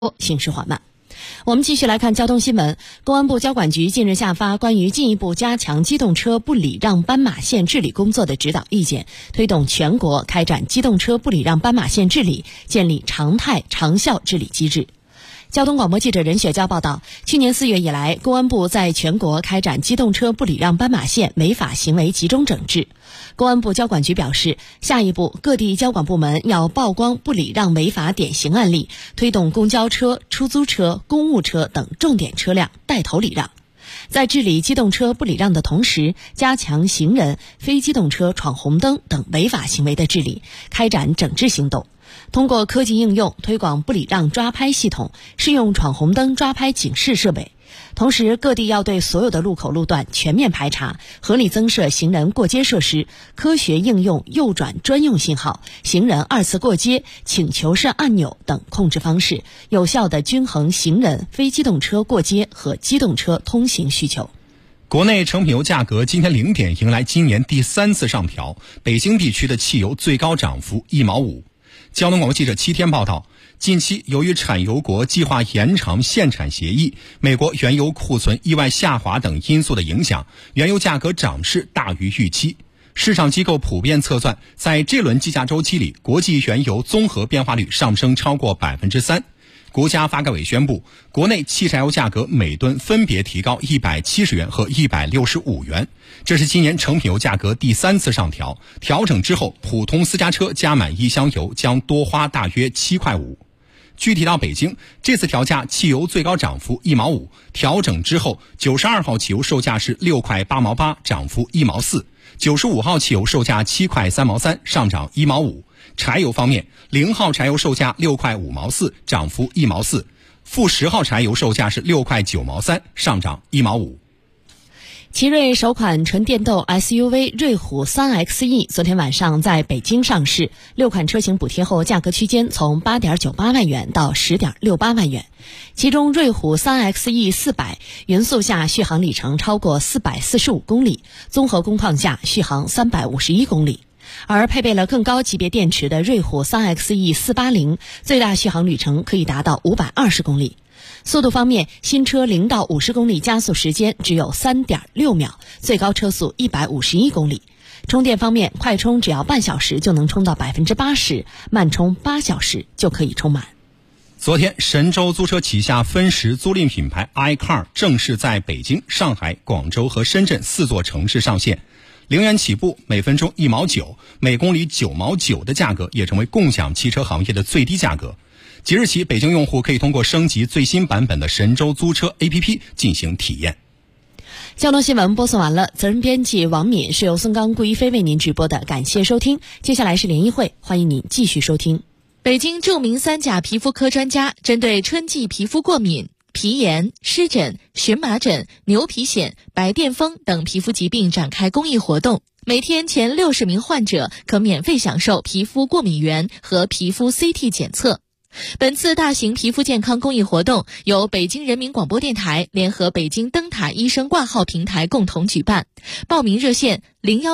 行驶缓慢。我们继续来看交通新闻。公安部交管局近日下发关于进一步加强机动车不礼让斑马线治理工作的指导意见，推动全国开展机动车不礼让斑马线治理，建立常态长效治理机制。交通广播记者任雪娇报道，去年4月以来，公安部在全国开展机动车不礼让斑马线违法行为集中整治。公安部交管局表示，下一步各地交管部门要曝光不礼让违法典型案例，推动公交车、出租车、公务车等重点车辆带头礼让。在治理机动车不礼让的同时，加强行人、非机动车闯红灯等违法行为的治理，开展整治行动。通过科技应用推广不礼让抓拍系统，试用闯红灯抓拍警示设备。同时，各地要对所有的路口路段全面排查，合理增设行人过街设施，科学应用右转专用信号、行人2次过街、请求式按钮等控制方式，有效地均衡行人、非机动车过街和机动车通行需求。 国内成品油价格今天0点迎来今年第3次上调，北京地区的汽油最高涨幅1毛5。交通广播记者7天报道，近期由于产油国计划延长限产协议、美国原油库存意外下滑等因素的影响，原油价格涨势大于预期。市场机构普遍测算，在这轮计价周期里，国际原油综合变化率上升超过 3%。国家发改委宣布，国内汽柴油价格每吨分别提高170元和165元，这是今年成品油价格第3次上调。调整之后，普通私家车加满1箱油将多花大约7块5。具体到北京，这次调价汽油最高涨幅1毛5，调整之后92号汽油售价是6块8毛8，涨幅1毛4。95号汽油售价7块3毛3，上涨1毛5。柴油方面，0号柴油售价6块5毛4，涨幅1毛4；负10号柴油售价是6块9毛3，上涨1毛5。 奇瑞首款纯电动 SUV 瑞虎 3XE 昨天晚上在北京上市，6款车型补贴后价格区间从 8.98 万元到 10.68 万元。其中瑞虎 3XE 400匀速下续航里程超过445公里，综合工况下续航351公里。而配备了更高级别电池的瑞虎 3XE 480最大续航里程可以达到520公里。速度方面，新车0到50公里加速时间只有 3.6 秒，最高车速151公里。充电方面，快充只要半小时就能充到 80%， 慢充8小时就可以充满。 昨天，神州租车旗下分时租赁品牌 iCar 正式在北京、上海、广州和深圳4座城市上线。0元起步，每分钟1毛9，每公里9毛9的价格也成为共享汽车行业的最低价格。即日起，北京用户可以通过升级最新版本的神州租车 APP 进行体验。 交通新闻播送完了，责任编辑王敏，是由孙刚、顾一飞为您直播的，感谢收听。接下来是联谊会，欢迎您继续收听。 北京著名3甲皮肤科专家针对春季皮肤过敏、皮炎、湿疹、荨麻疹、牛皮癣、白癜风等皮肤疾病展开公益活动，每天前60名患者可免费享受皮肤过敏原和皮肤 CT 检测。本次大型皮肤健康公益活动由北京人民广播电台联合北京灯塔医生挂号平台共同举办，报名热线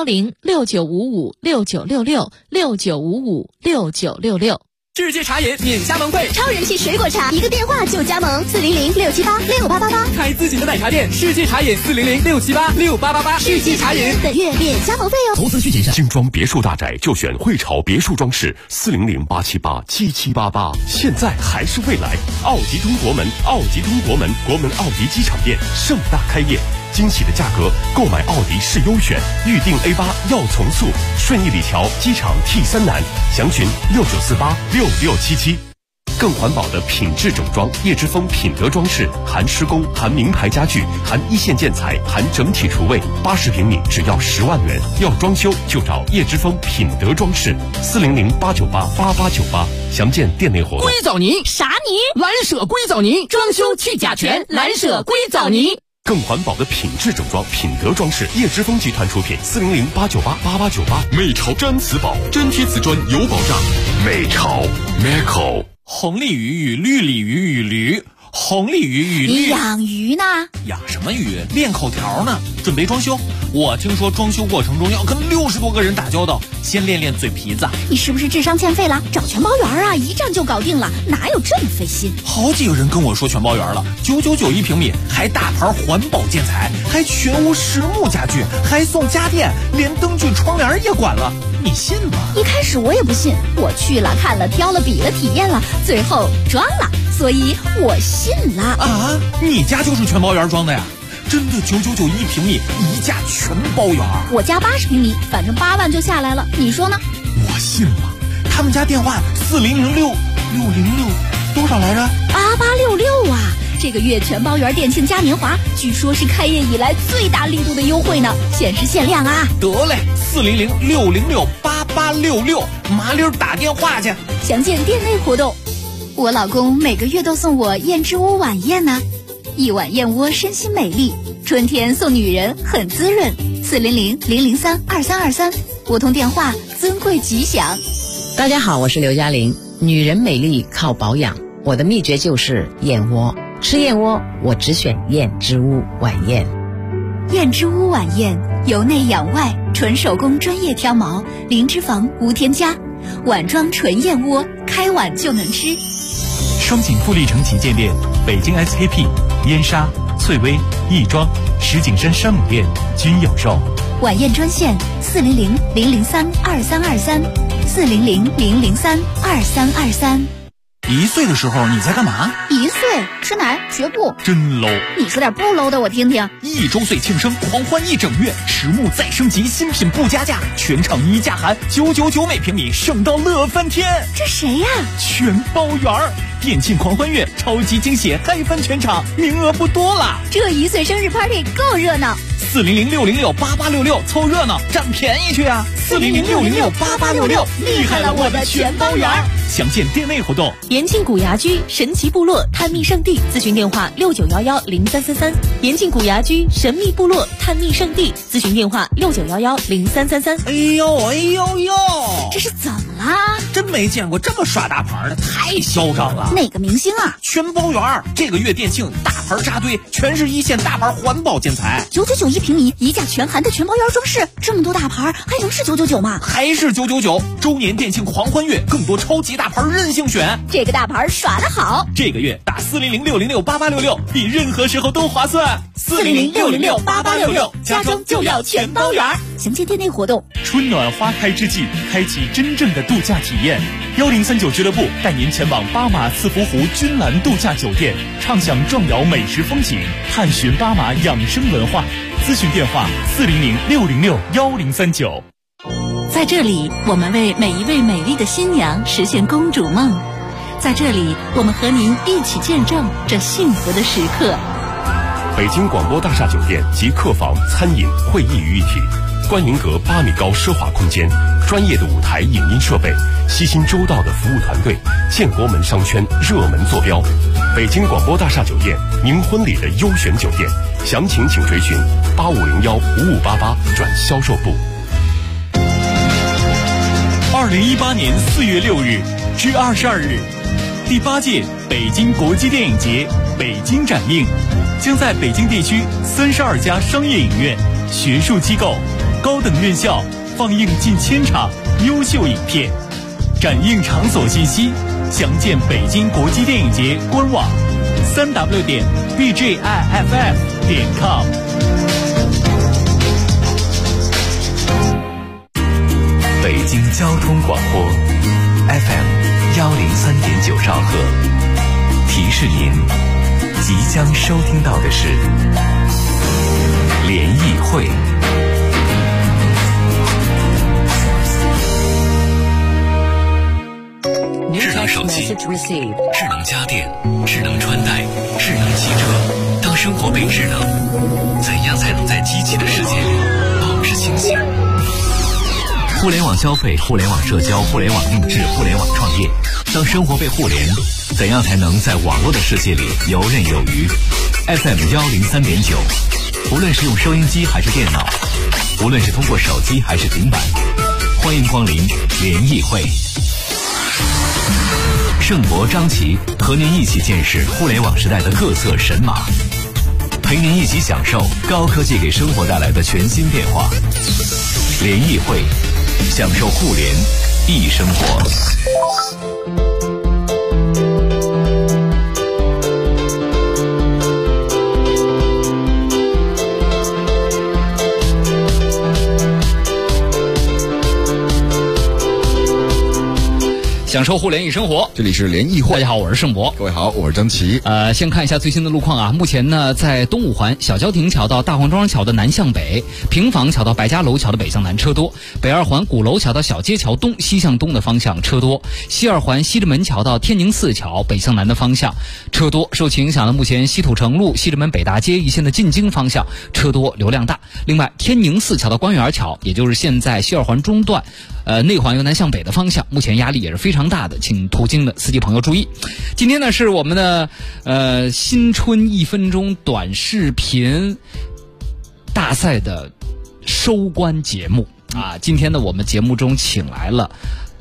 0106955696669556966。 世界茶饮免加盟会， 超人气水果茶，一个电话就加盟，400-678-6888， 开自己的奶茶店，世界茶饮400-678-6888，世界茶饮本月免加盟费哦。 投资需谨慎。精装别墅大宅就选汇潮别墅装饰，400-878-7788，现在还是未来。奥迪东国门，奥迪东国门，国门奥迪机场店盛大开业。惊喜的价格，购买奥迪是优选，预定 A8 要从速，顺义里桥机场 T3南，详询69486677。更环保的品质整装，叶之峰品德装饰，含施工，含名牌家具，含一线建材，含整体厨卫，80平米只要10万元。要装修就找叶之峰品德装饰，400-898-8898，详见店内活动。 硅藻泥啥泥？ 蓝舍硅藻泥，装修去甲醛，蓝舍硅藻泥。 更环保的品质整装，品德装饰，叶之峰集团出品，400-898-8898。美潮毡瓷宝，真贴瓷砖有保障。美潮 Meco。 红鲤鱼与绿鲤鱼与驴，红红鲤鱼与你养鱼呢？ 养什么鱼？练口条呢，准备装修。我听说装修过程中要跟60多个人打交道，先练练嘴皮子。 你是不是智商欠费了？找全包园啊，一站就搞定了，哪有这么费心？ 好几个人跟我说全包园了，999一平米，还大牌环保建材，还全屋实木家具，还送家电，连灯具窗帘也管了，你信吗？ 一开始我也不信，我去了看了挑了比了体验了，最后装了，所以我信了。 啊，你家就是全包园装的呀？真的999一平米，一价全包圆。 我家80平米，反正8万就下来了，你说呢？ 我信了。他们家电话4006多少来着 ？8866啊！这个月全包圆店庆嘉年华，据说是开业以来最大力度的优惠呢，限时限量啊！ 得嘞，4006668866，麻溜打电话去。 详见店内活动。我老公每个月都送我燕之屋晚宴呢。一碗燕窝身心美丽，春天送女人很滋润。400-003-2323，拨通电话，尊贵吉祥。 大家好，我是刘嘉玲。女人美丽靠保养，我的秘诀就是燕窝。吃燕窝，我只选燕之屋晚宴。 燕之屋晚宴，由内养外，纯手工专业挑毛，零脂肪无添加，碗装纯燕窝，开碗就能吃。 双井富力城旗舰店、北京 SKP、燕莎、翠微、亦庄、石景山山姆店均有售。 晚宴专线400-003-2323，400-003-2323。 1岁的时候你在干嘛 ？1岁吃奶学步， 真 low。 你说点不 low 的我听听。 1周岁庆生，狂欢1整月，实木再升级，新品不加价，全场一价含999每平米，省到乐翻天。 这谁呀？ 全包圆儿。店庆狂欢月，超级惊喜，嗨翻全场，名额不多了。 这1岁生日 party 够热闹。 400-606-8866，凑热闹，占便宜去啊！400-606-8866，厉害了我的全包圆。详见店内活动。 延庆古牙居神奇部落探秘圣地，咨询电话6911-0333。延庆古牙居神秘部落探秘圣地，咨询电话6911-0333。 哎呦， 这是怎么啦？ 真没见过这么耍大牌的，太嚣张了。 哪个明星啊？ 全包圆，这个月店庆大牌扎堆，全是一线大牌环保建材。 999一平米，一价全含的全包圆装饰，这么多大牌，还能是999吗？ 还是999。周年店庆狂欢月，更多超级大牌任性选。 这个大牌耍得好， 这个月打400-606-8866，比任何时候都划算。 400-606-8866，家装就要全包圆。详见店内活动。 春暖花开之际，开启真正的度假体验。1039俱乐部带您前往巴马四福湖君兰度假酒店，畅享壮瑶美食风景，探寻巴马养生文化。咨询电话400-606-1039。 在这里，我们为每一位美丽的新娘实现公主梦。在这里，我们和您一起见证这幸福的时刻。 北京广播大厦酒店及客房、餐饮、会议于一体，观云阁8米高奢华空间，专业的舞台影音设备，悉心周到的服务团队，建国门商圈热门坐标。北京广播大厦酒店，您婚礼的优选酒店，详情请垂询8501-5588转销售部。 2018年4月6日至22日，第8届北京国际电影节北京展映，将在北京地区32家商业影院、学术机构、高等院校放映近1000场优秀影片。展映场所信息详见北京国际电影节官网3w.bjiff.com。 北京交通广播 FM103.9兆赫，提示您即将收听到的是联谊会。 智能手机、智能家电、智能穿戴、智能汽车，当生活被智能，怎样才能在机器的世界里保持清醒？互联网消费、互联网社交、互联网定制、互联网创业，当生活被互联，怎样才能在网络的世界里游刃有余？ FM103.9，无论是用收音机还是电脑，无论是通过手机还是平板，欢迎光临联谊会。 盛博、张琪和您一起见识互联网时代的各色神马，陪您一起享受高科技给生活带来的全新变化。联谊会，享受互联易生活。 享受互联易生活， 这里是联谊会。 大家好，我是盛博。 各位好，我是张琪。 先看一下最新的路况啊。目前呢，在东五环小郊亭桥到大黄庄桥的南向北，平房桥到白家楼桥的北向南车多；北二环鼓楼桥到小街桥东西向东的方向车多；西二环西直门桥到天宁寺桥北向南的方向车多。受其影响呢，目前西土城路、西直门北大街一线的进京方向车多，流量大。另外，天宁寺桥到官园桥，也就是现在西二环中段。内环由南向北的方向，目前压力也是非常大的，请途经的司机朋友注意。今天呢是我们的新春1分钟短视频大赛的收官节目啊。今天呢我们节目中请来了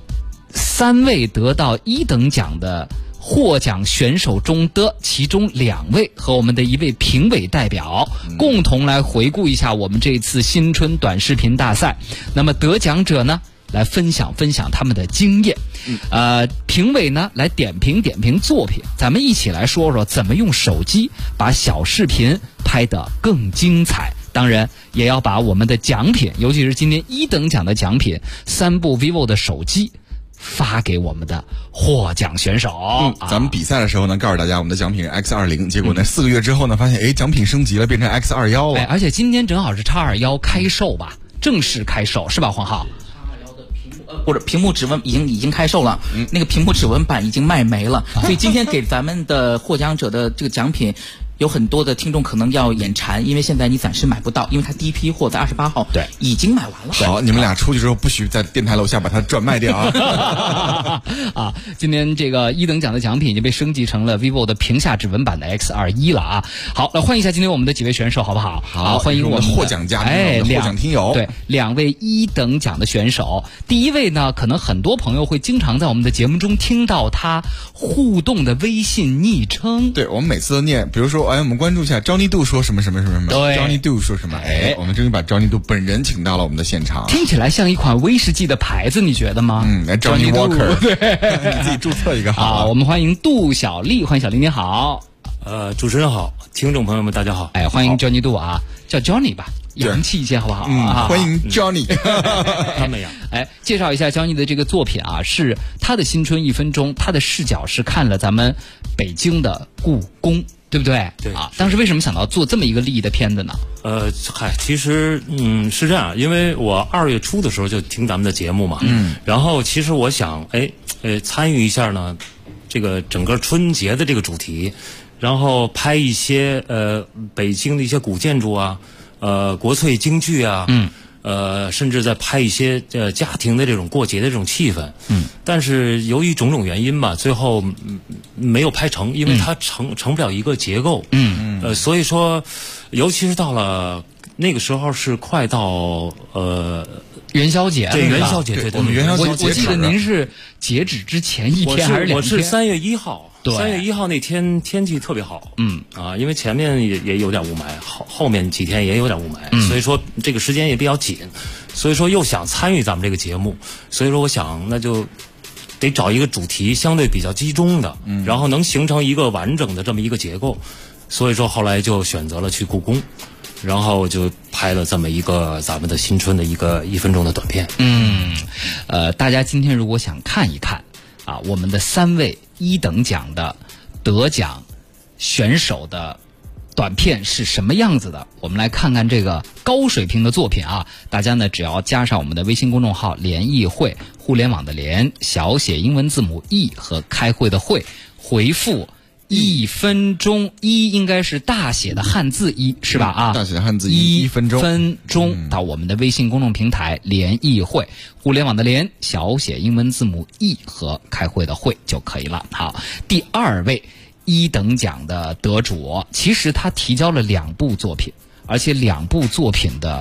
3位得到1等奖的获奖选手中的其中2位和我们的1位评委代表，共同来回顾一下我们这次新春短视频大赛。那么得奖者呢来分享他们的经验，评委呢来点评作品，咱们一起来说说怎么用手机把小视频拍得更精彩。当然也要把我们的奖品，尤其是今天1等奖的奖品3部 vivo 的手机发给我们的获奖选手。 咱们比赛的时候呢，告诉大家我们的奖品是 X20， 结果呢4个月之后呢，发现奖品升级了，变成 X21了。 而且今天正好是X21开售吧，正式开售是吧，黄浩？ 或者屏幕指纹已经开售了，那个屏幕指纹版已经卖没了，所以今天给咱们的获奖者的这个奖品。有很多的听众可能要眼馋，因为现在你暂时买不到，因为它第一批货在28号对已经买完了。 好，你们俩出去之后不许在电台楼下把它转卖掉啊！今天这个1等奖的奖品已经被升级成了 vivo 的屏下指纹版的 X21了啊！好，来欢迎一下今天我们的几位选手，好不好？ 好， 欢迎我们获奖嘉宾，获奖听友。 对，2位1等奖的选手。第一位呢，可能很多朋友会经常在我们的节目中听到他互动的微信昵称。 对，我们每次都念，比如说，我们关注一下 Johnny Do 说什么什么什么什么， 对 ，Johnny Do 说什么，我们终于把 Johnny Do 本人请到了我们的现场。 听起来像一款威士忌的牌子，你觉得吗 ？Johnny Walker， 对， 你自己注册一个好。 我们欢迎杜小丽，欢迎小丽，你好。 主持人好，听众朋友们大家好。 欢迎 Johnny Do 啊，叫 Johnny 吧，洋气一些好不好？ 欢迎 Johnny。 他们呀， 介绍一下 Johnny 的这个作品啊，是他的新春1分钟，他的视角是看了咱们北京的故宫。对不对？ 对啊，当时为什么想到做这么一个利益的片子呢？ 其实是这样，因为我2月初的时候就听咱们的节目嘛，然后其实我想参与一下呢，这个整个春节的这个主题，然后拍一些北京的一些古建筑啊，国粹京剧啊，甚至在拍一些家庭的这种过节的这种气氛，但是由于种种原因吧，最后没有拍成，因为它成不了一个结构，所以说，尤其是到了那个时候是快到元宵节， 对元宵节，对， 我们元宵节， 我记得您是截止之前1天还是2天？ 我是3月1号。 对 ，3月1号那天天气特别好，因为前面也有点雾霾，后面几天也有点雾霾，所以说这个时间也比较紧，所以说又想参与咱们这个节目，所以说我想那就得找一个主题相对比较集中的，然后能形成一个完整的这么一个结构，所以说后来就选择了去故宫，然后就拍了这么一个咱们的新春的一个1分钟的短片。 大家今天如果想看一看啊，我们的3位1等奖的得奖选手的短片是什么样子的，我们来看看这个高水平的作品啊！大家呢只要加上我们的微信公众号联谊会，互联网的联，小写英文字母 E 和开会的会，回复1分钟，1应该是大写的汉字1是吧？啊， 大写的汉字1分钟，1 分钟到我们的微信公众平台联谊会，互联网的联，小写英文字母 E 和开会的会就可以了。好，第2位1等奖的得主，其实他提交了2部作品，而且2部作品的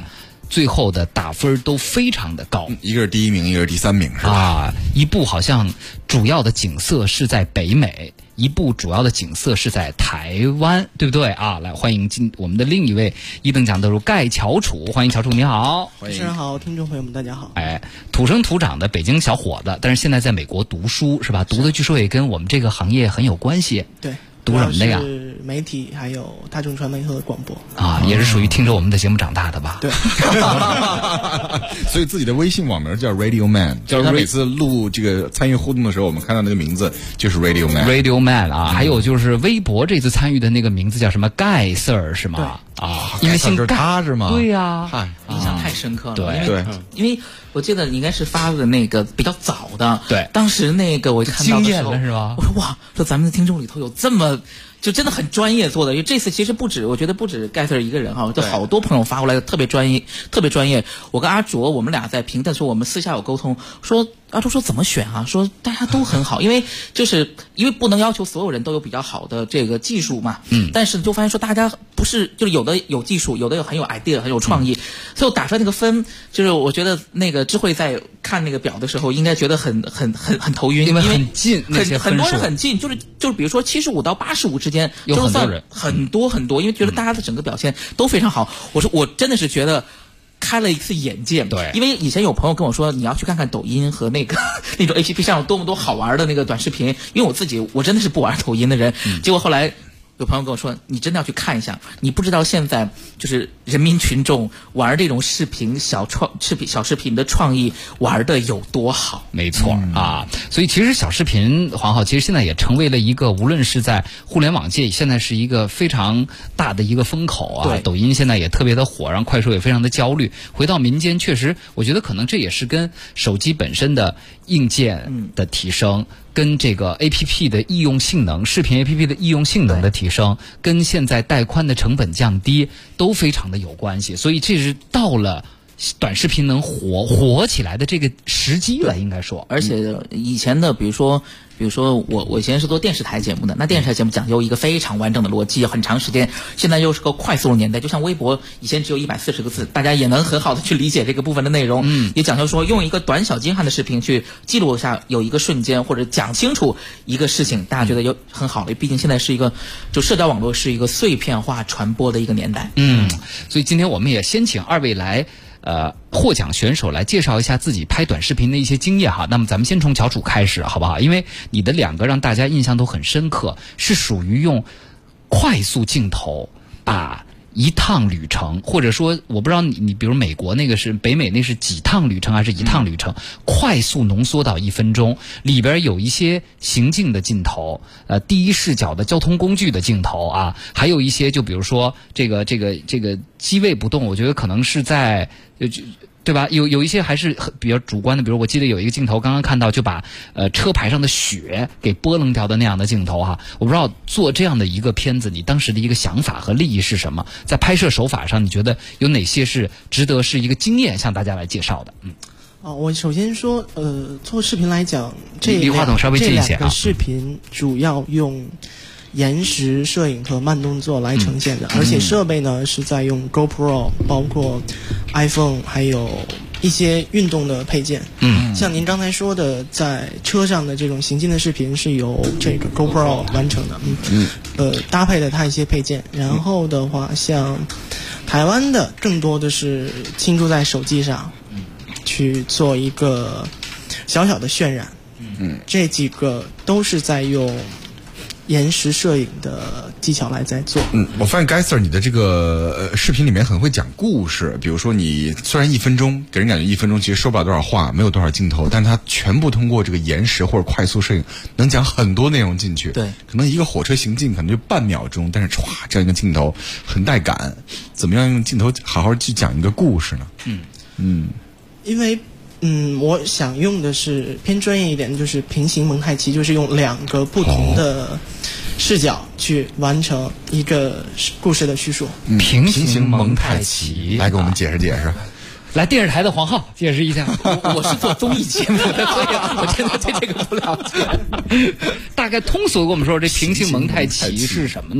最后的打分都非常的高， 一个是第1名，一个是第3名，是吧？ 啊，一部好像主要的景色是在北美，一部主要的景色是在台湾，对不对啊？来，欢迎我们的另一位1等奖得主盖乔楚，欢迎乔楚，你好。 主持人好，听众朋友们大家好。 哎，土生土长的北京小伙子，但是现在在美国读书是吧？读的据说也跟我们这个行业很有关系。 对。 读什么的呀？ 是媒体，还有大众传媒和广播啊，也是属于听着我们的节目长大的吧？ 对， 所以自己的微信网名叫 Radio Man， 就是他每次录这个参与互动的时候，我们看到那个名字就是 Radio Man。Radio Man 啊，还有就是微博这次参与的那个名字叫什么盖 Sir 是吗？啊，因为姓他是吗？ 对呀， 印象太深刻了。 对， 因为我记得你应该是发的那个比较早的， 对， 当时那个我就看到的时候， 惊艳了是吧？ 我说哇，说咱们的听众里头有这么。就真的很专业做的，因为这次其实我觉得不止盖 Sir 一个人哈，就好多朋友发过来的特别专业，特别专业。我跟阿卓我们俩在评的时候，我们私下有沟通，说阿卓说怎么选啊？说大家都很好，因为不能要求所有人都有比较好的这个技术嘛，但是就发现说大家不是就是有的有技术，有的很有 idea 很有创意，所以我打出来那个分，就是我觉得那个智慧在看那个表的时候，应该觉得很头晕， 因为很近， 很多人很近，就是比如说75到85之间， 有很多人很多，因为觉得大家的整个表现都非常好。我真的是觉得开了一次眼界， 对， 因为以前有朋友跟我说你要去看看抖音和那种 APP 上有多么多好玩的那个短视频，因为我真的是不玩抖音的人，结果后来。有朋友跟我说，你真的要去看一下，你不知道现在就是人民群众玩这种小视频的创意玩的有多好。 没错啊，所以其实小视频黄浩其实现在也成为了一个无论是在互联网界现在是一个非常大的一个风口啊，抖音现在也特别的火，让快手也非常的焦虑。回到民间，确实我觉得可能这也是跟手机本身的硬件的提升，跟这个 APP 的易用性能，视频 APP 的易用性能的提升，跟现在带宽的成本降低都非常的有关系，所以这是到了短视频能火起来的这个时机了，应该说。 而且以前的比如说我以前是做电视台节目的，那电视台节目讲究一个非常完整的逻辑，很长时间。现在又是个快速的年代，就像微博以前只有140个字，大家也能很好的去理解这个部分的内容。也讲究说用一个短小精悍的视频去记录一下有一个瞬间，或者讲清楚一个事情，大家觉得有很好的。毕竟现在是一个就社交网络是一个碎片化传播的一个年代。 所以今天我们也先请2位来。获奖选手来介绍一下自己拍短视频的一些经验哈。那么咱们先从乔楚开始好不好？因为你的2个让大家印象都很深刻，是属于用快速镜头把一趟旅程，或者说我不知道你比如美国那个是北美那是几趟旅程还是一趟旅程，快速浓缩到1分钟，里边有一些行进的镜头，第一视角的交通工具的镜头啊，还有一些就比如说这个机位不动，我觉得可能是在对吧？有一些还是比较主观的，比如我记得有一个镜头，刚刚看到就把车牌上的雪给拨楞掉的那样的镜头哈。我不知道做这样的一个片子，你当时的一个想法和利益是什么？在拍摄手法上，你觉得有哪些是值得是一个经验向大家来介绍的？ 我首先说，做视频来讲， 离话筒稍微近一些啊。 这2个视频主要用延时摄影和慢动作来呈现的，而且设备呢是在用 GoPro， 包括 iPhone， 还有一些运动的配件。像您刚才说的，在车上的这种行进的视频是由这个 GoPro 完成的。搭配了它一些配件，然后的话，像台湾的更多的是倾注在手机上，去做一个小小的渲染。这几个都是在用延时摄影的技巧来在做。 我发现盖 Sir 你的这个视频里面很会讲故事，比如说你虽然1分钟给人感觉1分钟其实说不了多少话，没有多少镜头，但是它全部通过这个延时或者快速摄影能讲很多内容进去。 对， 可能一个火车行进可能就半秒钟，但是歘这样一个镜头很带感。怎么样用镜头好好去讲一个故事呢？ 因为我想用的是偏专业一点，就是平行蒙太奇，就是用2个不同的视角去完成一个故事的叙述。 平行蒙太奇， 来给我们解释解释。 来，电视台的黄浩解释一下。 我是做综艺节目的，所以我真的对这个不了解。 大概通俗跟我们说，这平行蒙太奇是什么呢？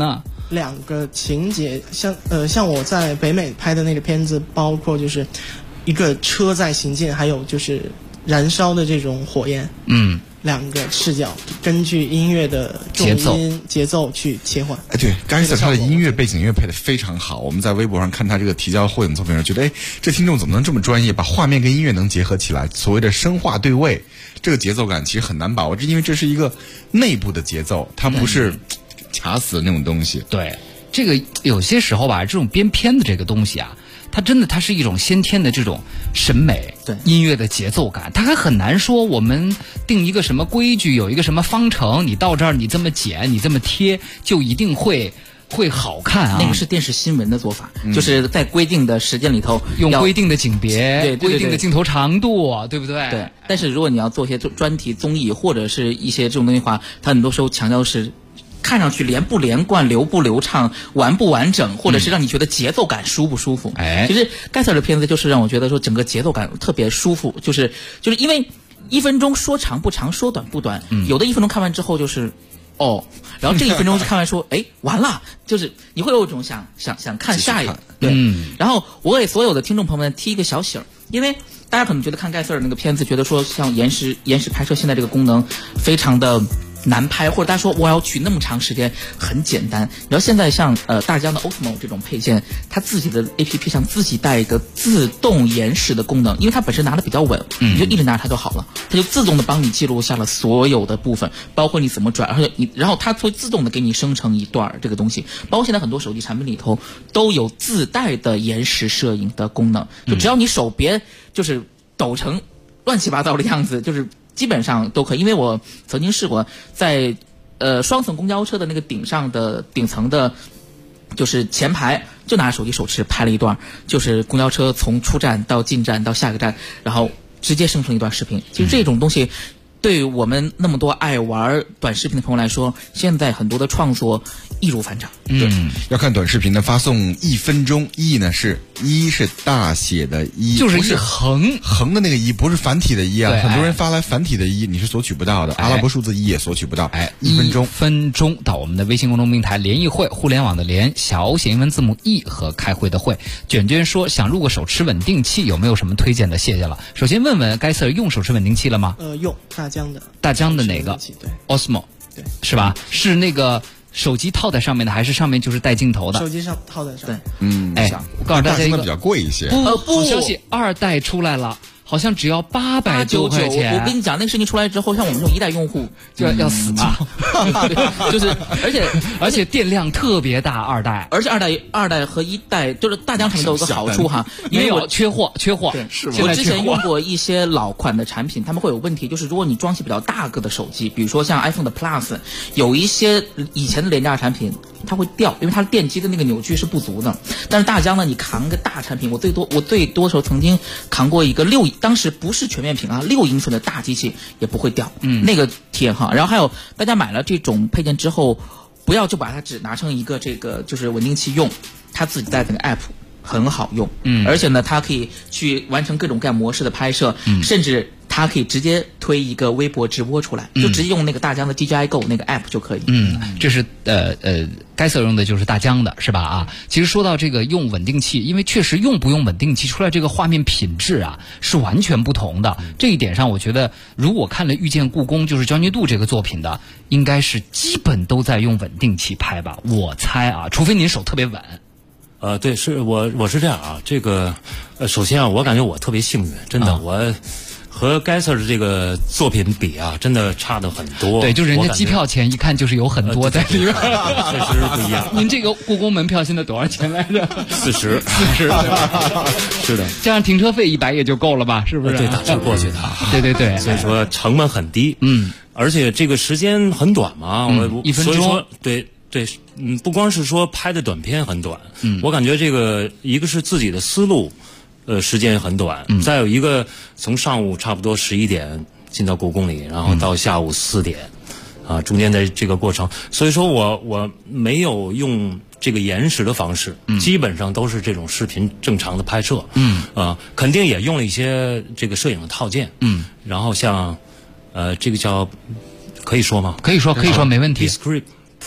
两个情节，像我在北美拍的那个片子，包括就是一个车在行进，还有就是燃烧的这种火焰，两个视角根据音乐的重音节奏去切换。 哎，对，盖瑟他的音乐背景音乐配得非常好。我们在微博上看他这个提交获奖作品时，觉得这听众怎么能这么专业，把画面跟音乐能结合起来？所谓的声画对位，这个节奏感其实很难把握，因为这是一个内部的节奏，它不是卡死的那种东西。 对，这个有些时候吧，这种编片的这个东西啊，它是一种先天的这种审美， 对音乐的节奏感，它还很难说我们定一个什么规矩，有一个什么方程，你到这儿你这么剪，你这么贴，就一定会好看啊。 那个是电视新闻的做法，就是在规定的时间里头用规定的景别， 对规定的镜头长度，对不对？ 对。但是如果你要做一些专题综艺或者是一些这种东西的话，它很多时候强调的是看上去连不连贯、流不流畅、完不完整，或者是让你觉得节奏感舒不舒服。其实盖瑟的片子就是让我觉得说整个节奏感特别舒服，就是因为1分钟说长不长，说短不短，有的1分钟看完之后就是然后这1分钟看完说完了，就是你会有一种想看下一个。对，然后我给所有的听众朋友们提一个小醒，因为大家可能觉得看盖瑟尔那个片子，觉得说像延时拍摄现在这个功能非常的难拍，或者大家说我要取那么长时间很简单。然后现在像大疆的 Osmo 这种配件，它自己的 APP 上自己带一个自动延时的功能，因为它本身拿的比较稳，你就一直拿它就好了，它就自动的帮你记录下了所有的部分，包括你怎么转，而且然后它会自动的给你生成一段这个东西。包括现在很多手机产品里头都有自带的延时摄影的功能，就只要你手别就是抖成乱七八糟的样子，就是基本上都可以。因为我曾经试过在双层公交车的那个顶层的就是前排，就拿手机手持拍了一段，就是公交车从出站到进站到下个站，然后直接生成一段视频。其实这种东西对于我们那么多爱玩短视频的朋友来说，现在很多的创作易如反掌。 对，要看短视频的发送1分钟，1呢是大写的1， 就是一横的那个1，不是繁体的1啊。很多人发来繁体的1，你是索取不到的，阿拉伯数字1也索取不到。1 分钟到我们的微信公众平台联谊会，互联网的联，小写英文字母 E 和开会的会。卷卷说想入个手持稳定器，有没有什么推荐的？谢谢了。首先问问盖瑟用手持稳定器了吗？ 用大疆的哪个？ 对 ，Osmo， 对，是吧？是那个手机套在上面的，还是上面就是带镜头的？ 手机上套在上。 对， 我告诉大家一个比较贵一些。 好消息，2代出来了。好像只要800多块钱。 我跟你讲，那个事情出来之后，像我们这种1代用户就要死嘛， 就是而且电量特别大，2代， 而且二代和1代就是大疆产品都有个好处哈，因为我缺货。 我之前用过一些老款的产品，他们会有问题，就是如果你装起比较大个的手机，比如说像 iPhone 的 Plus， 有一些以前的廉价产品它会掉，因为它的电机的那个扭矩是不足的。但是大疆呢，你扛个大产品，我最多时候曾经扛过一个当时不是全面屏啊，6英寸的大机器也不会掉，那个体验好。然后还有大家买了这种配件之后，不要就把它只拿成一个这个就是稳定器用，它自己带那个 app 很好用，而且呢，它可以去完成各种各样模式的拍摄，甚至它可以直接推一个微博直播出来，就直接用那个大疆的 DJI Go 那个 app 就可以。 这是盖瑟用的就是大疆的，是吧？啊，其实说到这个用稳定器，因为确实用不用稳定器出来，这个画面品质啊是完全不同的。这一点上，我觉得如果看了《遇见故宫》就是焦妮度这个作品的，应该是基本都在用稳定器拍吧？我猜啊，除非您手特别稳。 对，是我是这样啊，这个首先啊，我感觉我特别幸运，真的，我和盖瑟的这个作品比啊，真的差的很多。 对，就人家机票钱一看就是有很多在里面， 确实不一样。 您这个故宫门票现在多少钱来着 ？40，是的， 加上停车费100也就够了吧？是不是？ 对，打车过去的。 对， 所以说成本很低，而且这个时间很短嘛，我 1分钟， 所以说对。不光是说拍的短片很短，我感觉这个一个是自己的思路，时间很短，再有一个从上午差不多11点进到故宫里，然后到下午4点，中间的这个过程，所以说我没有用这个延时的方式，基本上都是这种视频正常的拍摄，肯定也用了一些这个摄影的套件，然后像这个叫可以说吗？ 可以说，没问题。 Descript Pro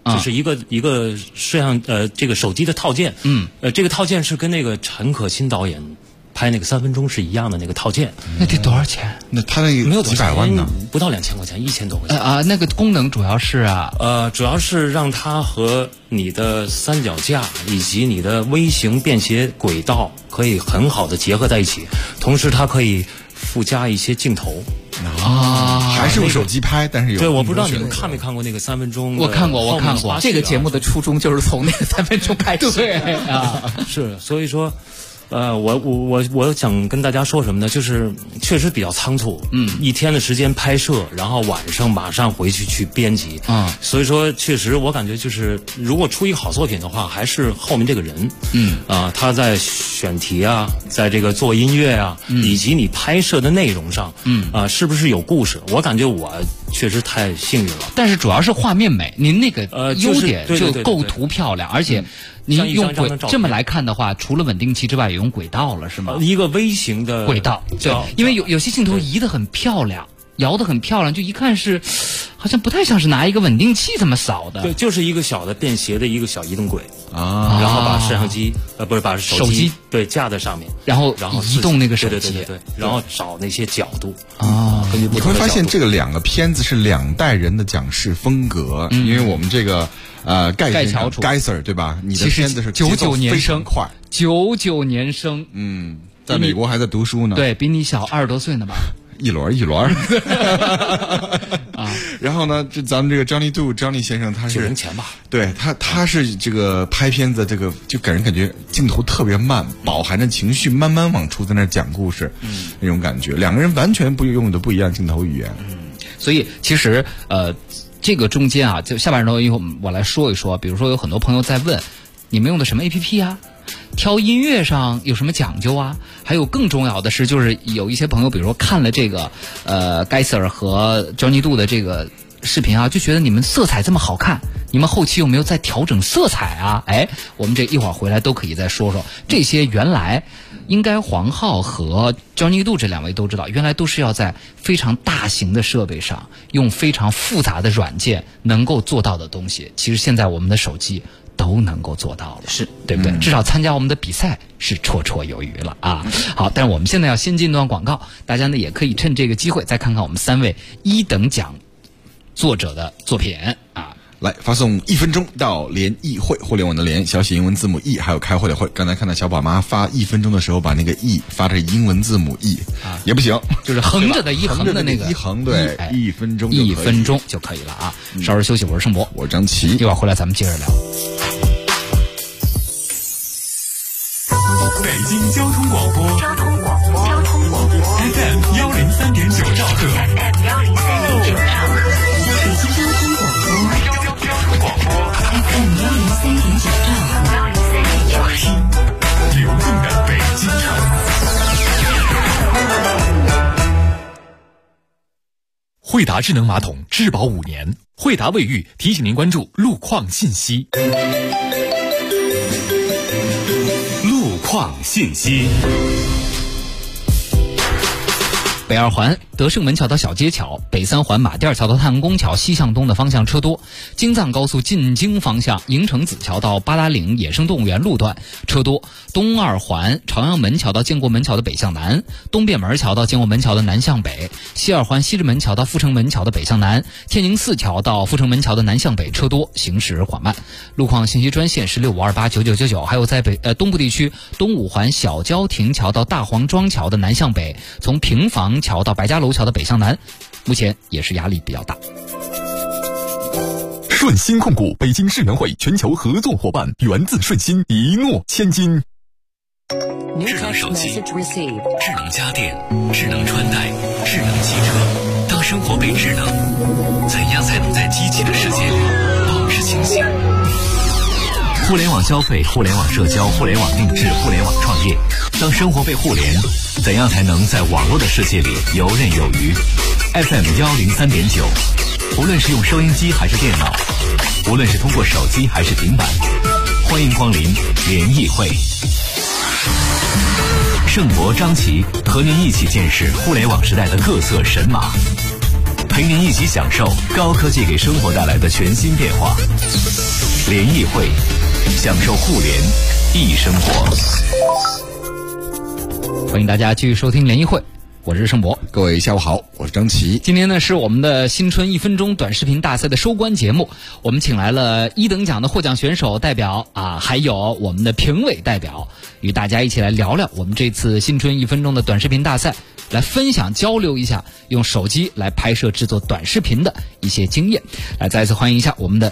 就是一个摄像这个手机的套件。这个套件是跟那个陈可辛导演拍那个3分钟是一样的那个套件。 那得多少钱？ 那他那个没有几百万呢？ 不到2000块钱，1000多块钱。 那个功能主要是主要是让它和你的三脚架以及你的微型便携轨道可以很好的结合在一起，同时它可以附加一些镜头。 还是用手机拍，但是有。 对，我不知道你们看没看过那个3分钟。 我看过。 这个节目的初衷就是从那个3分钟开始。 对啊， 是，所以说。我想跟大家说什么呢？就是确实比较仓促，一天的时间拍摄，然后晚上马上回去编辑，所以说确实我感觉就是如果出一个好作品的话，还是后面这个人，他在选题啊，在这个做音乐啊，以及你拍摄的内容上，是不是有故事？我感觉我确实太幸运了。 但是主要是画面美，您那个优点就构图漂亮，而且。您用轨这么来看的话，除了稳定器之外，也用轨道了是吗？ 一个微型的轨道，对，因为有些镜头移得很漂亮，摇得很漂亮，就一看是，好像不太像是拿一个稳定器这么扫的。 对，就是一个小的便携的一个小移动轨然后把摄像机不是把手机对架在上面， 然后移动那个手机， 对，然后找那些角度根据不同的角度。你会发现这个2个片子是2代人的讲事风格，因为我们这个。盖翘楚 Sir 对吧？你的片子是 99年生 ，99 年生， 在美国还在读书呢， 对比你小20多岁呢吧？ 一轮然后呢，咱们这个 Johnny 先生，他是 9年前吧？ 对他是这个拍片子，这个就给人感觉镜头特别慢，饱含着情绪，慢慢往出在那讲故事，那种感觉。2个人完全用的不一样镜头语言， 所以其实这个中间就下半段以后我来说一说，比如说有很多朋友在问，你们用的什么 APP 啊？挑音乐上有什么讲究啊？还有更重要的是，就是有一些朋友，比如说看了这个Geyser 和 Johnny Do 的这个视频就觉得你们色彩这么好看，你们后期有没有在调整色彩啊？我们这一会儿回来都可以再说说这些。原来应该黄浩和 Johnny Do 这2位都知道，原来都是要在非常大型的设备上用非常复杂的软件能够做到的东西，其实现在我们的手机都能够做到了， 是对不对？至少参加我们的比赛是绰绰有余了好，但是我们现在要先进段广告，大家呢也可以趁这个机会再看看我们3位1等奖作者的作品来发送1分钟到联谊会，互联网的联，小写英文字母 E， 还有开会的会。刚才看到小宝妈发1分钟的时候，把那个 E 发成英文字母 E 也不行， 就是横着的一横的那个一横，对，1分钟 1分钟就可以了稍事休息，我是盛博， 我是张琪， 一会儿回来咱们接着聊。 北京交通广播FM 103.9兆赫， 北京交通广播 FM 103.9兆赫， 流动的北京城。惠达智能马桶质保5年，惠达卫浴提醒您关注路况信息。路况信息。 北2环德胜门桥到小街桥，北3环马甸桥到太阳宫桥西向东的方向车多，京藏高速进京方向营城子桥到八达岭野生动物园路段车多，东2环朝阳门桥到建国门桥的北向南，东便门桥到建国门桥的南向北，西2环西直门桥到阜成门桥的北向南，天宁寺桥到阜成门桥的南向北车多，行驶缓慢。路况信息专线是65289999，还有在东部地区东5环小郊亭桥到大黄庄桥的南向北，从平房桥到白家楼桥的北向南，目前也是压力比较大。 顺鑫控股北京世园会全球合作伙伴，源自顺鑫，一诺千金。 智能手机、智能家电、智能穿戴、智能汽车，当生活被智能，怎样才能在机器的世界里保持清醒？互联网消费、互联网社交、互联网定制、互联网创业，当生活被互联，怎样才能在网络的世界里游刃有余？ FM 103.9，无论是用收音机还是电脑，无论是通过手机还是平板，欢迎光临联谊会。盛博、张琪和您一起见识互联网时代的各色神马， 陪您一起享受高科技给生活带来的全新变化。联谊会，享受互联易生活。 欢迎大家继续收听联谊会，我是盛博。 各位下午好，我是张琪。 今天呢是我们的新春1分钟短视频大赛的收官节目，我们请来了1等奖的获奖选手代表还有我们的评委代表，与大家一起来聊聊我们这次新春1分钟的短视频大赛，来分享交流一下用手机来拍摄制作短视频的一些经验。来再次欢迎一下我们的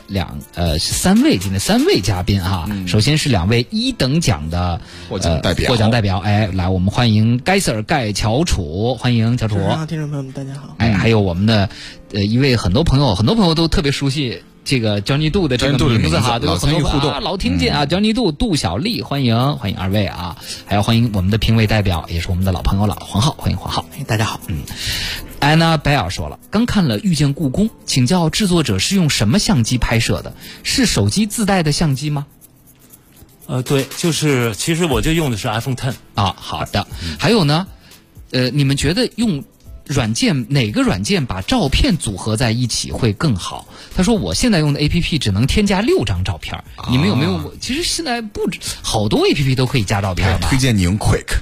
3位今天3位嘉宾首先是2位1等奖的获奖代表， 来我们欢迎盖 Sir 盖乔楚，欢迎乔楚。 听众朋友们大家好。 还有我们的一位很多朋友都特别熟悉这个 Johnny Do 的这个名字哈，对吧？很多互动老听见Johnny Do 杜小丽，欢迎2位还要欢迎我们的评委代表，也是我们的老朋友了，黄浩，欢迎黄浩。 大家好。 安娜贝尔说了，刚看了《遇见故宫》，请教制作者是用什么相机拍摄的？是手机自带的相机吗？ 对，就是其实我就用的是 iPhone X 好的。还有呢，你们觉得用哪个软件把照片组合在一起会更好？他说我现在用的 APP 只能添加6张照片，你们有没有？其实现在好多 APP 都可以加照片吧？ 推荐你用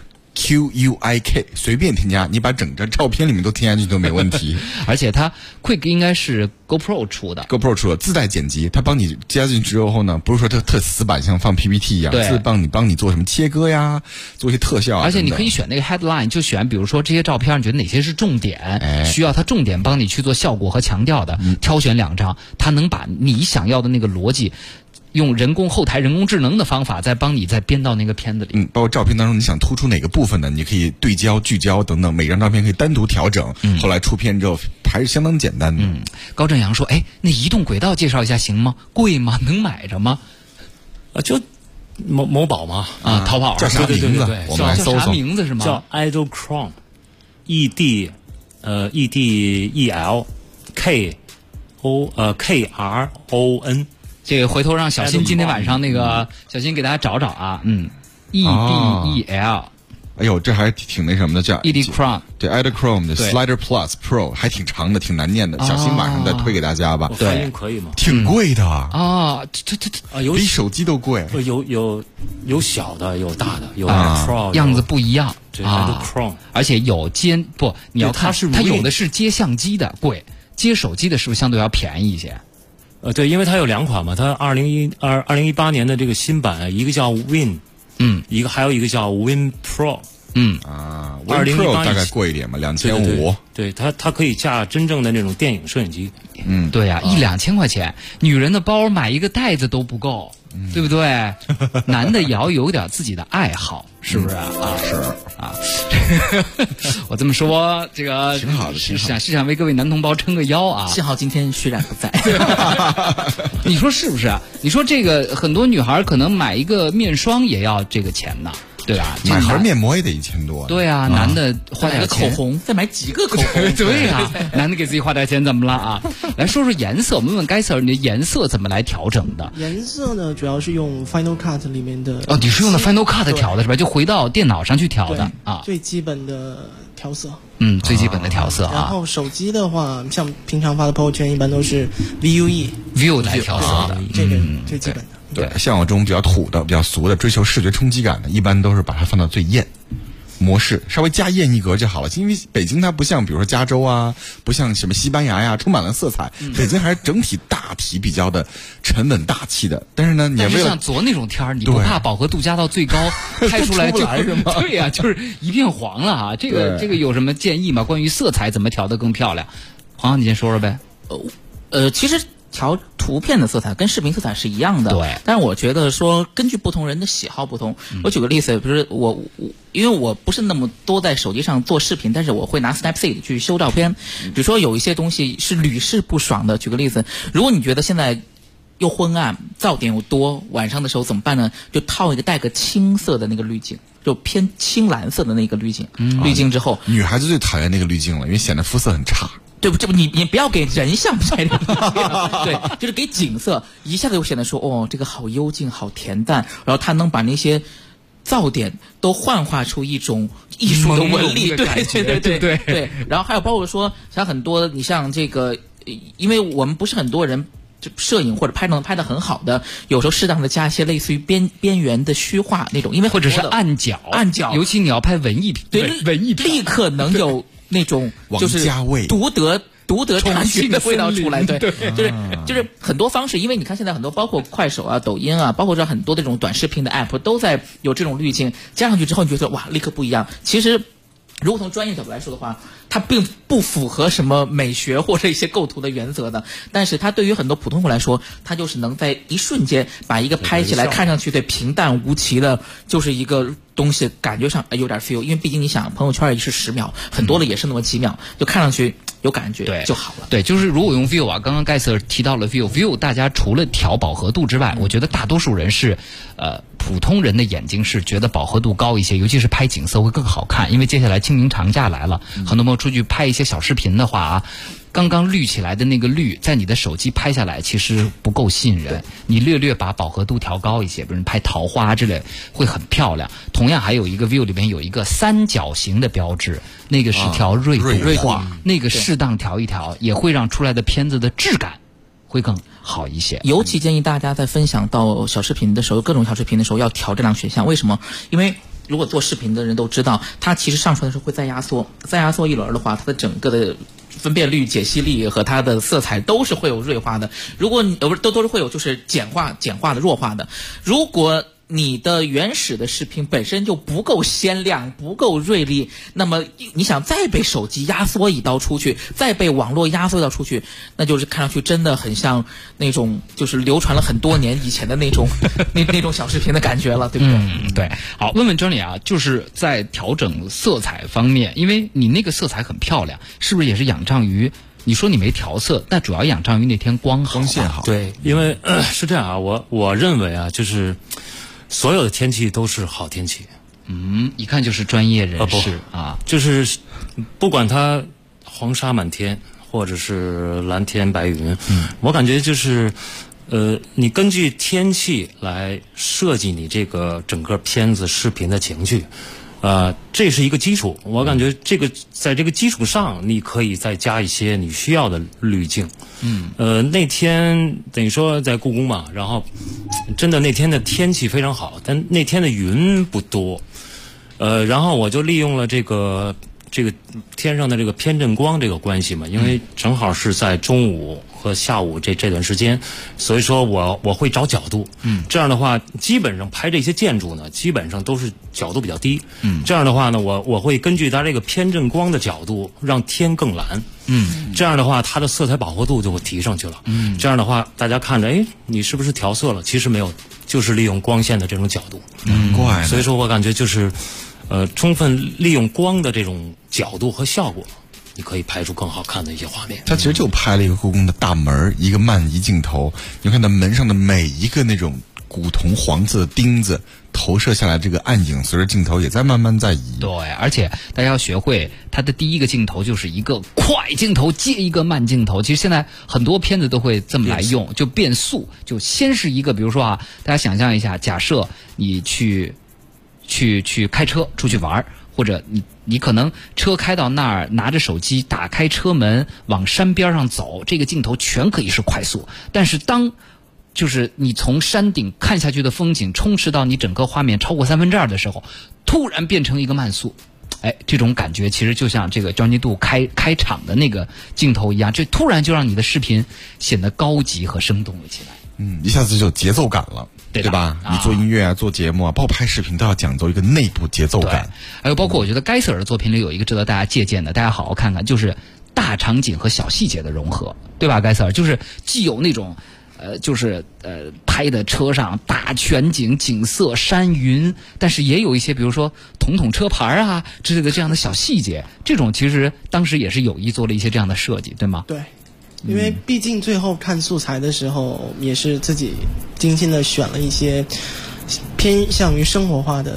Quick，QUIK， 随便添加，你把整张照片里面都添加进去都没问题。 而且它 Quick 应该是 GoPro 出的自带剪辑，它帮你加进去之后呢，不是说特死板像放 PPT 一样，是帮你做什么切割呀，做一些特效而且你可以选那个 headline， 就选比如说这些照片你觉得哪些是重点，需要它重点帮你去做效果和强调的，挑选2张，它能把你想要的那个逻辑用后台人工智能的方法再帮你再编到那个片子里。 包括照片当中你想突出哪个部分呢，你可以对焦、聚焦等等，每张照片可以单独调整。后来出片之后还是相当简单的。 高正阳说，那移动轨道介绍一下行吗？贵吗？能买着吗？ 就某宝嘛。 淘宝叫啥名字？我们来搜搜。 叫啥名字是吗？ 叫 Edelkron， EDELKRON。 这个回头让小新今天晚上小新给大家找找EDEL。 哎呦，这还挺那什么的，叫 Edelkron。 对 Edelkron 的 Slider Plus Pro 还挺长的，挺难念的。小新晚上再推给大家吧。 发音可以吗？ 挺贵的比手机都贵。 有小的，有大的，有 Pro， 样子不一样 Edelkron， 而且有你要看它有的是接相机的贵，接手机的是不是相对要便宜一些？ 对，因为它有2款嘛，它2018年的这个新版，一个叫 Win， 还有一个叫 Win Pro。 Win Pro 大概贵一点嘛，2500。 对，它可以架真正的那种电影摄影机。 对呀，1-2000块钱，女人的包买一个袋子都不够，对不对？男的也要有点自己的爱好，是不是我这么说，这个挺好的，是想为各位男同胞撑个腰幸好今天徐冉不在。 你说是不是？你说这个很多女孩可能买一个面霜也要这个钱呢，对吧？ 买盒面膜也得1000多。 对啊，男的花点口红，再买几个口红。 对啊，男的给自己花点钱怎么了来说说颜色，我们问盖 Sir， 你的颜色怎么来调整的？ 颜色呢，主要是用 Final Cut 里面的。 你是用的 Final Cut 调的是吧？就回到电脑上去调的最基本的调色。 最基本的调色然后手机的话，像平常发的朋友圈一般都是 View 来调色的， 这个最基本的。 对，像我这种比较土的、比较俗的、追求视觉冲击感的，一般都是把它放到最艳模式，稍微加艳一格就好了。因为北京它不像比如说加州不像什么西班牙呀，充满了色彩。北京还是整体大体比较的沉稳大气的。但是呢，你也像昨那种天儿，你不怕饱和度加到最高，拍出来是吗？ 对呀，就是一片黄了这个有什么建议吗？关于色彩怎么调得更漂亮？黄浩，你先说说呗。 其实调图片的色彩跟视频色彩是一样的， 对。 但是我觉得说根据不同人的喜好不同，我举个例子，比如因为我不是那么多在手机上做视频，但是我会拿 Snapseed 去修照片。比如说有一些东西是屡试不爽的，举个例子，如果你觉得现在又昏暗，噪点又多，晚上的时候怎么办呢？就套一个带个青色的那个滤镜，就偏青蓝色的那个滤镜。滤镜之后， 女孩子最讨厌那个滤镜了，因为显得肤色很差。 对不？你不要给人像拍的，对，就是给景色，一下子就显得说，这个好幽静，好恬淡，然后它能把那些噪点都幻化出一种艺术的纹理，对。然后还有包括说，像很多你像这个，因为我们不是很多人摄影或者拍得很好的，有时候适当的加一些类似于边缘的虚化那种，因为或者是暗角，尤其你要拍文艺片， 对， 文艺片立刻能有那种就是独得茶具的味道出来，对，就是很多方式，因为你看现在很多包括快手啊、抖音啊，包括这很多这种短视频的 app 都在有这种滤镜，加上去之后，你觉得哇，立刻不一样。其实，如果从专业角度来说的话，它并不符合什么美学或者一些构图的原则的，但是它对于很多普通人来说，它就是能在一瞬间把一个拍起来看上去对平淡无奇的，就是一个东西感觉上有点 feel， 因为毕竟你想朋友圈也是10秒，很多的也是那么几秒，就看上去有感觉就好了。 对，就是如果用 view 啊，刚刚盖瑟提到了 view， 大家除了调饱和度之外，我觉得大多数人是普通人的眼睛是觉得饱和度高一些，尤其是拍景色会更好看，因为接下来清明长假来了，很多朋友出去拍一些小视频的话啊，刚刚滤起来的那个绿在你的手机拍下来其实不够吸引人，你略把饱和度调高一些，比如拍桃花之类会很漂亮。同样还有一个 view 里面有一个三角形的标志，那个是调锐度化，那个适当调一调也会让出来的片子的质感会更好一些。 尤其建议大家在分享到小视频的时候，各种小视频的时候要调这两个选项。为什么？因为如果做视频的人都知道，它其实上传的时候会再压缩一轮的话，它的整个的分辨率、解析力和它的色彩都是会有锐化的。如果你都是会有就是简化的弱化的。如果你的原始的视频本身就不够鲜亮，不够锐利，那么你想再被手机压缩一刀出去，再被网络压缩一刀出去，那就是看上去真的很像那种就是流传了很多年以前的那种那种小视频的感觉了，对不对？ 对。好，问问 Johnny 啊，就是在调整色彩方面，因为你那个色彩很漂亮，是不是也是仰仗于你说你没调色，但主要仰仗于那天光线好？ 对，因为是这样啊，我认为啊，就是所有的天气都是好天气。 一看就是专业人士啊， 就是不管它黄沙满天，或者是蓝天白云，我感觉就是你根据天气来设计你这个整个片子视频的情绪。这是一个基础，我感觉在这个基础上，你可以再加一些你需要的滤镜。那天等于说在故宫嘛，然后真的那天的天气非常好，但那天的云不多。然后我就利用了这个天上的这个偏振光这个关系嘛，因为正好是在中午和下午这段时间，所以说我会找角度。这样的话，基本上拍这些建筑呢，基本上都是角度比较低。这样的话呢，我会根据它这个偏振光的角度，让天更蓝。这样的话，它的色彩饱和度就会提上去了。这样的话，大家看着，哎，你是不是调色了？其实没有，就是利用光线的这种角度。 怪。 所以说我感觉就是。充分利用光的这种角度和效果，你可以拍出更好看的一些画面。 他其实就拍了一个故宫的大门，一个慢移镜头，你看到门上的每一个那种古铜黄色的钉子投射下来，这个暗影随着镜头也在慢慢在移。 对，而且大家要学会，它的第一个镜头就是一个快镜头接一个慢镜头。其实现在很多片子都会这么来用，就变速，就先是一个，比如说啊，大家想象一下，假设你去开车出去玩，或者你可能车开到那儿，拿着手机打开车门往山边上走，这个镜头全可以是快速。但是当就是你从山顶看下去的风景充斥到你整个画面超过2/3的时候，突然变成一个慢速。这种感觉其实就像这个 Johnny Do 开场的那个镜头一样，这突然就让你的视频显得高级和生动了起来。 一下子就有节奏感了。对吧？你做音乐啊，做节目啊，包括拍视频都要讲究一个内部节奏感。 还有包括我觉得盖瑟尔的作品里有一个值得大家借鉴的，大家好好看看，就是大场景和小细节的融合，对吧？盖瑟尔就是既有那种拍的车上大全景景色山云，但是也有一些比如说统车牌啊之类的这样的小细节，这种其实当时也是有意做了一些这样的设计，对吗？ 对。因为毕竟最后看素材的时候，也是自己精心的选了一些偏向于生活化的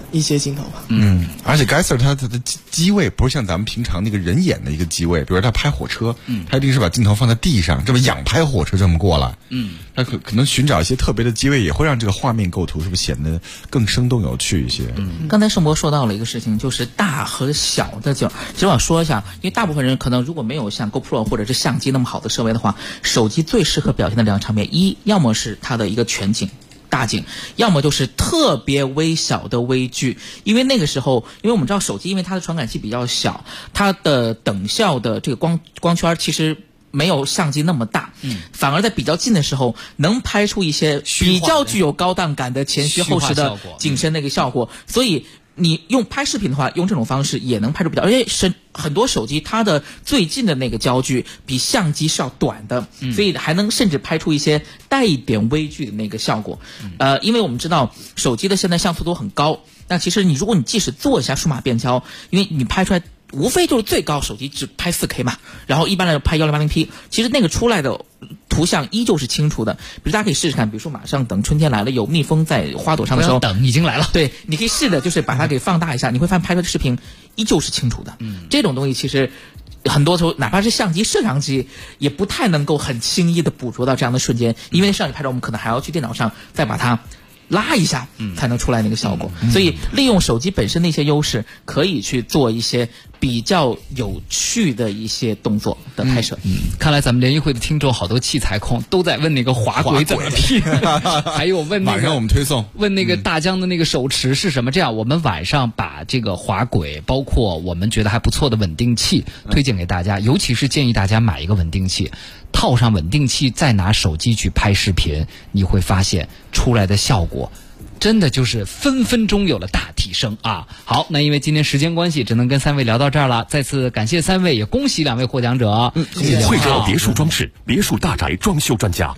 一些镜头吧。 而且 Geyser 它的机位不是像咱们平常那个人眼的一个机位，比如他拍火车，他一定是把镜头放在地上，这么仰拍火车这么过来，他可能寻找一些特别的机位，也会让这个画面构图是不是显得更生动有趣一些？ 刚才盛博说到了一个事情，就是大和小的景。其实我想说一下，因为大部分人可能如果没有像 GoPro 或者是相机那么好的设备的话，手机最适合表现的两个场面，要么是它的一个全景大景，要么就是特别微小的微距。因为那个时候，因为我们知道手机因为它的传感器比较小，它的等效的这个光圈其实没有相机那么大，反而在比较近的时候能拍出一些比较具有高档感的前虚后实的景深那个效果。所以你用拍视频的话，用这种方式也能拍出比较，而且很多手机它的最近的那个焦距比相机是要短的，所以还能甚至拍出一些带一点微距的那个效果。因为我们知道手机的现在像素都很高，那其实如果你即使做一下数码变焦，因为你拍出来无非就是最高手机只拍 4K 嘛，然后一般来说拍 1080P， 其实那个出来的图像依旧是清楚的。比如大家可以试试看，比如说马上等春天来了，有蜜蜂在花朵上的时候， 等已经来了， 对，你可以试着就是把它给放大一下，你会发现拍出来的视频依旧是清楚的。这种东西其实很多时候哪怕是相机摄像机也不太能够很轻易的捕捉到这样的瞬间，因为摄像机拍照我们可能还要去电脑上再把它拉一下才能出来那个效果。所以利用手机本身的一些优势，可以去做一些比较有趣的一些动作的拍摄。 看来咱们联谊会的听众好多器材控都在问那个滑轨怎么拼，还有问马上我们推送， 问那个大疆的那个手持是什么。这样我们晚上把这个滑轨包括我们觉得还不错的稳定器推荐给大家，尤其是建议大家买一个稳定器，套上稳定器再拿手机去拍视频，你会发现出来的效果真的就是分分钟有了大提升啊！好，那因为今天时间关系，只能跟3位聊到这儿了。再次感谢3位，也恭喜2位获奖者。 汇兆别墅装饰，别墅大宅装修专家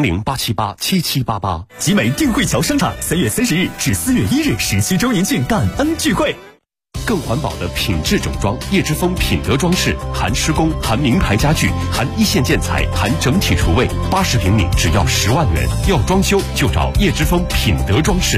，400-878-7788。 集美定慧桥商场3月30日至4月1日17周年庆感恩聚会。 更环保的品质整装，叶之峰品德装饰，含施工，含名牌家具，含一线建材，含整体厨卫，80平米只要10万元。要装修就找叶之峰品德装饰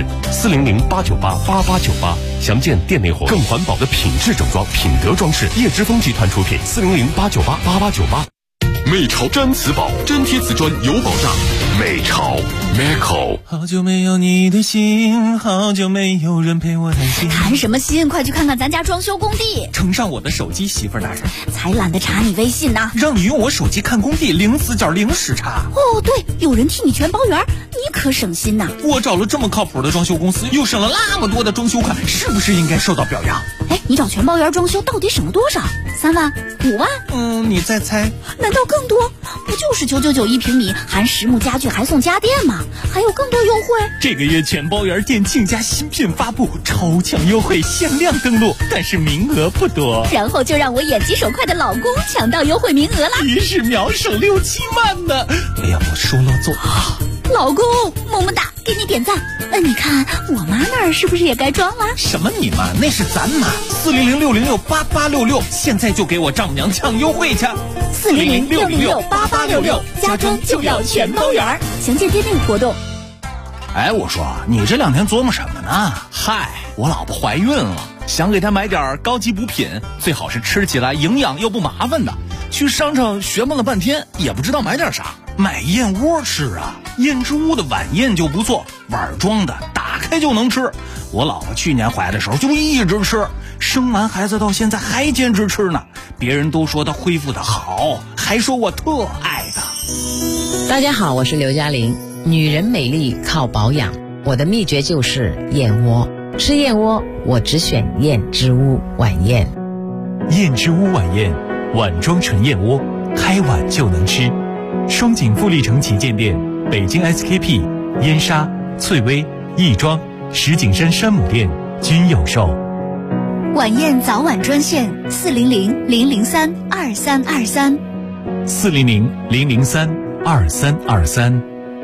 ，400-898-8898。详见店内活动。更环保的品质整装，品德装饰，叶之峰集团出品，400-898-8898。 美潮毡瓷宝，粘贴瓷砖有保障。美潮 Meco。 好久没有你的心，好久没有人陪我谈心。 谈什么心？快去看看咱家装修工地。 呈上我的手机，媳妇儿大人。 才懒得查你微信呢。 让你用我手机看工地，零死角零时差。 哦，对，有人替你全包圆，你可省心呐。 我找了这么靠谱的装修公司，又省了那么多的装修款，是不是应该受到表扬？ 哎，你找全包圆装修到底省了多少？3万、5万？ 你再猜？ 难道更多？不就是999一平米，含实木家具还送家电吗？还有更多优惠。 这个月全包圆店庆家新品发布，超强优惠，限量登录，但是名额不多。 然后就让我眼疾手快的老公抢到优惠名额了， 于是秒省6、7万呢。哎呀，我说了做。 老公，么么哒，给你点赞。你看我妈那儿是不是也该装了？ 什么你妈？那是咱妈。400-606-8866，现在就给我丈母娘抢优惠去。 400-606-8866，家装就要全包圆。详见店内活动。 哎，我说你这2天琢磨什么呢？ 嗨，我老婆怀孕了，想给她买点高级补品，最好是吃起来营养又不麻烦的。去商场学问了半天，也不知道买点啥。 买燕窝吃啊，燕之屋的晚宴就不错，碗装的，打开就能吃。我老婆去年怀的时候就一直吃，生完孩子到现在还坚持吃呢。别人都说她恢复的好，还说我特爱她。 大家好，我是刘嘉玲。女人美丽靠保养，我的秘诀就是燕窝。吃燕窝，我只选燕之屋晚宴。 燕之屋晚宴，碗装纯燕窝，开碗就能吃。双井富力城旗舰店、北京 SKP、燕莎、翠微、亦庄、石景山山姆店均有售。 晚宴早晚专线400-003-2323。 400-003-2323。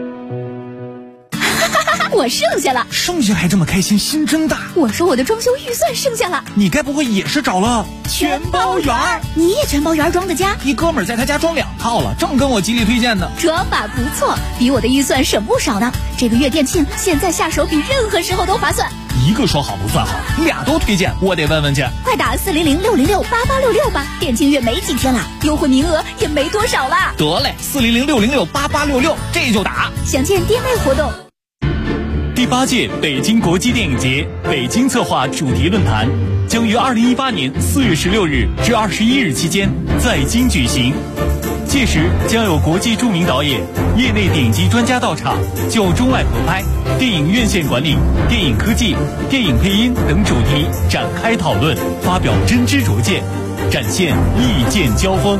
我剩下了， 剩下还这么开心，心真大。 我说我的装修预算剩下了， 你该不会也是找了全包圆？你也全包圆装的家？ 一哥们儿在他家装2套了，正跟我极力推荐呢。 装法不错，比我的预算省不少呢。这个月店庆，现在下手比任何时候都划算。 一个说好不算好，俩都推荐，我得问问去。 快打400-606-8866吧，店庆月没几天了，优惠名额也没多少了。 得嘞，400-606-8866，这就打。 详见店内活动。 第8届北京国际电影节北京策划主题论坛将于2018年4月16日至21日期间在京举行。届时将有国际著名导演、业内顶级专家到场，就中外合拍、电影院线管理、电影科技、电影配音等主题展开讨论，发表真知灼见，展现意见交锋。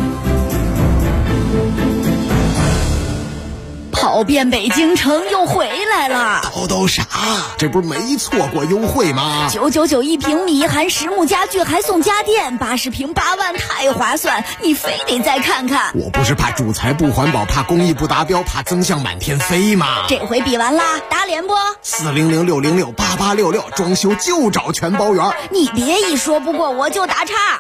跑遍北京城又回来了， 都啥？这不是没错过优惠吗 ？999一平米，含实木家具还送家电，80平8万，太划算！你非得再看看。 我不是怕主材不环保，怕工艺不达标，怕增项满天飞吗？ 这回比完啦，打脸不 ？400-606-8866，装修就找全包圆。 你别一说不过我就打岔。